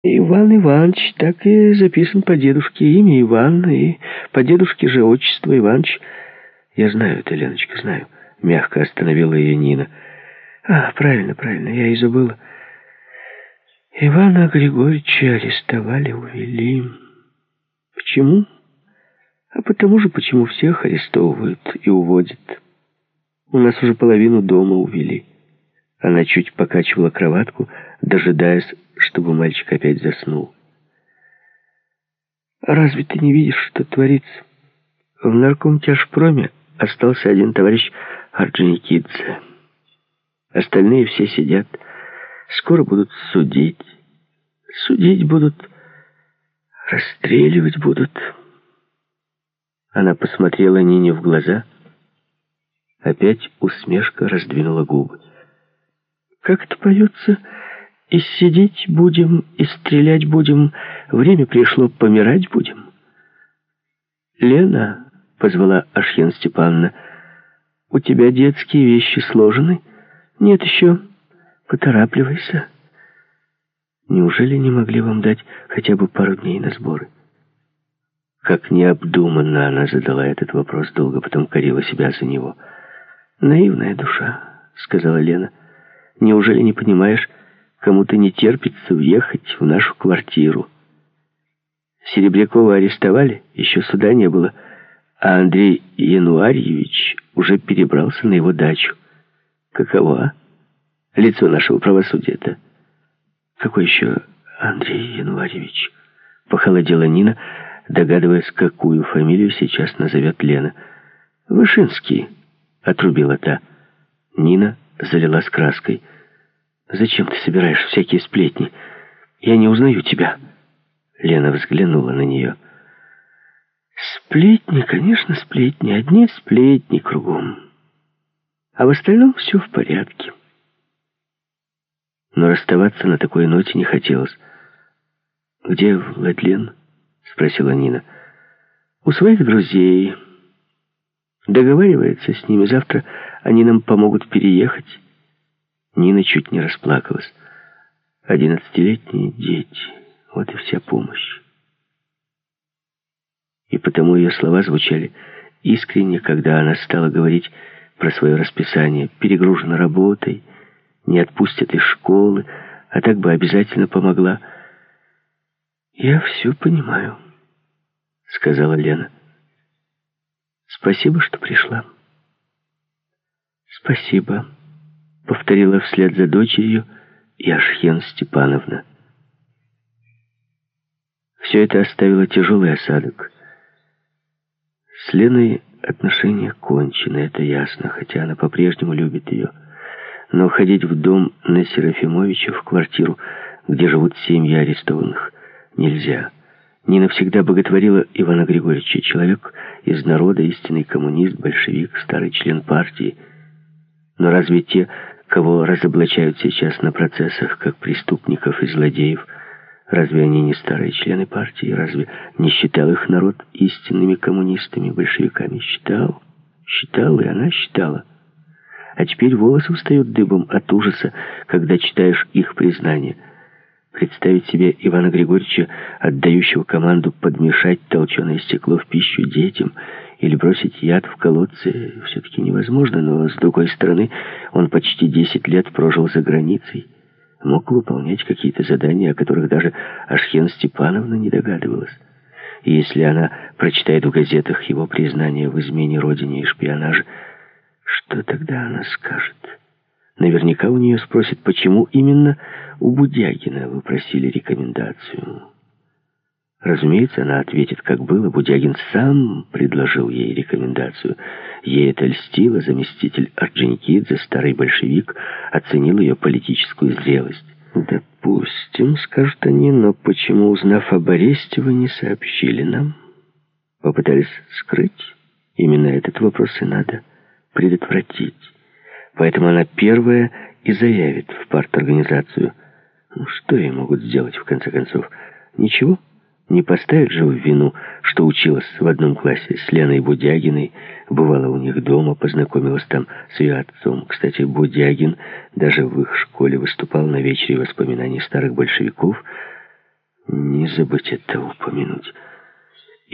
Иван Иванович так и записан по дедушке. Имя Иван, и по дедушке же отчество Иванович. Я знаю это, Леночка, знаю. Мягко остановила ее Нина. Правильно, я и забыла. Ивана Григорьевича арестовали, увели. Почему? Потому же, почему всех арестовывают и уводят. У нас уже половину дома увели. Она чуть покачивала кроватку, дожидаясь, чтобы мальчик опять заснул. Разве ты не видишь, что творится? В наркомтяжпроме остался один товарищ Орджоникидзе. Остальные все сидят. Скоро будут судить. Судить будут, расстреливать будут. Она посмотрела Нине в глаза. Опять усмешка раздвинула губы. Как это поется? И сидеть будем, и стрелять будем. Время пришло, помирать будем. Лена, позвала Ашьян Степановна, у тебя детские вещи сложены? Нет еще. Поторапливайся. Неужели не могли вам дать хотя бы пару дней на сборы? Как необдуманно она задала этот вопрос, долго потом корила себя за него. «Наивная душа», — сказала Лена. «Неужели не понимаешь, кому-то не терпится въехать в нашу квартиру? Серебрякова арестовали, еще суда не было, а Андрей Януарьевич уже перебрался на его дачу. Каково, лицо нашего правосудия-то?» «Какой еще Андрей Януарьевич?» — похолодела Нина, догадываясь, какую фамилию сейчас назовет Лена. «Вышинский», — отрубила та. Нина залилась краской. «Зачем ты собираешь всякие сплетни? Я не узнаю тебя». Лена взглянула на нее. «Сплетни, конечно, сплетни. Одни сплетни кругом. А в остальном все в порядке». Но расставаться на такой ноте не хотелось. «Где Владлен?» — спросила Нина. «У своих друзей. Договаривается с ними. Завтра они нам помогут переехать». Нина чуть не расплакалась. 11-летние дети. Вот и вся помощь. И потому ее слова звучали искренне, когда она стала говорить про свое расписание. Перегружена работой, не отпустят из школы, а так бы обязательно помогла. «Я все понимаю», — сказала Лена. «Спасибо, что пришла». «Спасибо», — повторила вслед за дочерью и Ашьян Степановна. Все это оставило тяжелый осадок. С Леной отношения кончены, это ясно, хотя она по-прежнему любит ее. Но ходить в дом на Серафимовича, в квартиру, где живут семьи арестованных, нельзя. Нина всегда боготворила Ивана Григорьевича. Человек из народа, истинный коммунист, большевик, старый член партии. Но разве те, кого разоблачают сейчас на процессах как преступников и злодеев, разве они не старые члены партии? Разве не считал их народ истинными коммунистами, большевиками? Считал, и она считала. А теперь волосы встают дыбом от ужаса, когда читаешь их признание. Представить себе Ивана Григорьевича, отдающего команду подмешать толченое стекло в пищу детям или бросить яд в колодцы, все-таки невозможно, но, с другой стороны, он почти 10 лет прожил за границей, мог выполнять какие-то задания, о которых даже Ашьян Степановна не догадывалась. И если она прочитает в газетах его признание в измене родине и шпионаже, что тогда она скажет? Наверняка у нее спросят, почему именно у Будягина вы просили рекомендацию. Разумеется, она ответит, как было. Будягин сам предложил ей рекомендацию. Ей это льстило. Заместитель Орджоникидзе, старый большевик, оценил ее политическую зрелость. «Допустим, — скажут они, — но почему, узнав об аресте, вы не сообщили нам? Попытались скрыть? Именно этот вопрос и надо предотвратить. Поэтому она первая и заявит в парторганизацию. Что ей могут сделать, в конце концов? Ничего. Не поставят же в вину, что училась в одном классе с Леной Будягиной, бывала у них дома, познакомилась там с ее отцом. Кстати, Будягин даже в их школе выступал на вечере воспоминаний старых большевиков. Не забыть это упомянуть.